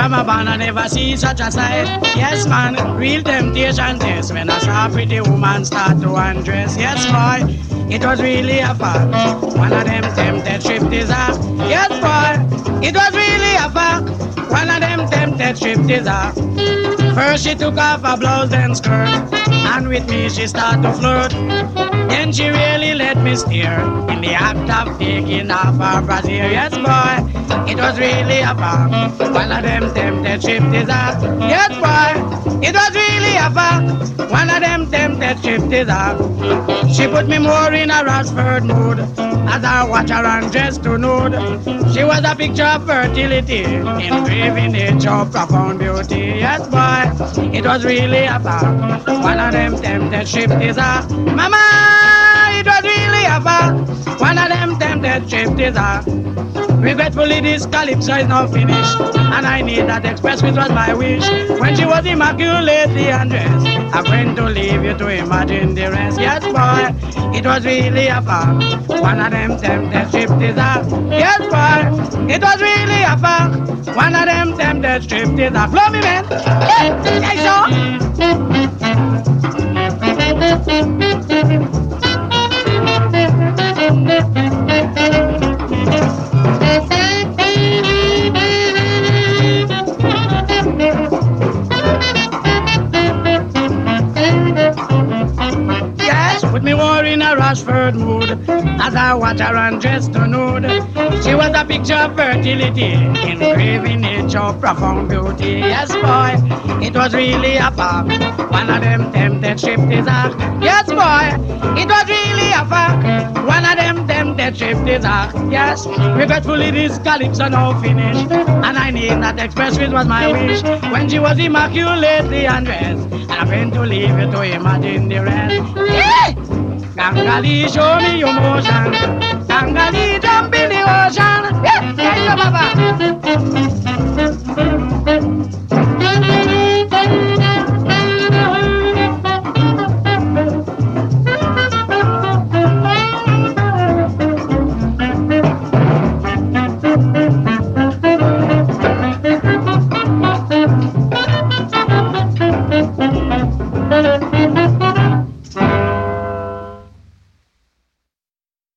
from a band I never see such a sight. Yes man, real temptation test when I saw a pretty woman start to undress. Yes boy, it was really a fact. One of them tempted stripteaser. Yes boy, it was really a fact. One of them tempted stripteaser. First she took off her blouse and skirt, and with me she started to flirt. Then she really let me steer in the act of taking off her brassiere. Yes boy, it was really a fact. One of them tempted stripteaser. Yes boy, it was really a fact. One of them tempted stripteaser. She put me more in a Rashford mood as I watch her undressed to nude. She was a picture of fertility, engraving nature of profound beauty. Yes boy, it was really a fact. One of them tempted stripteaser. Mama, it was really a fact. One of them tempted stripteaser. Regretfully this calypso is now finished, and I need that express which was my wish. When she was immaculately undressed, I'm going to leave you to imagine the rest. Yes boy, it was really a fact. One of them tempted stripteaser. Yes boy, it was really a fact. One of them tempted stripteaser. Blow me man. Yes put me war in a Rashford mood as I watch her undressed to nude. She was a picture of fertility, engraving nature of profound beauty. Yes boy, it was really a fact. One of them tempted stripteaser. Yes boy, it was really a fact. One of them tempted stripteaser. Yes, regretfully this calypso now finished, and I need that express which was my wish. When she was immaculately undressed, and I'm going to leave you to imagine the rest. Yeah! Gangali, show me your motion. Gangali, jump in the ocean. Yeah, yeah, Baba.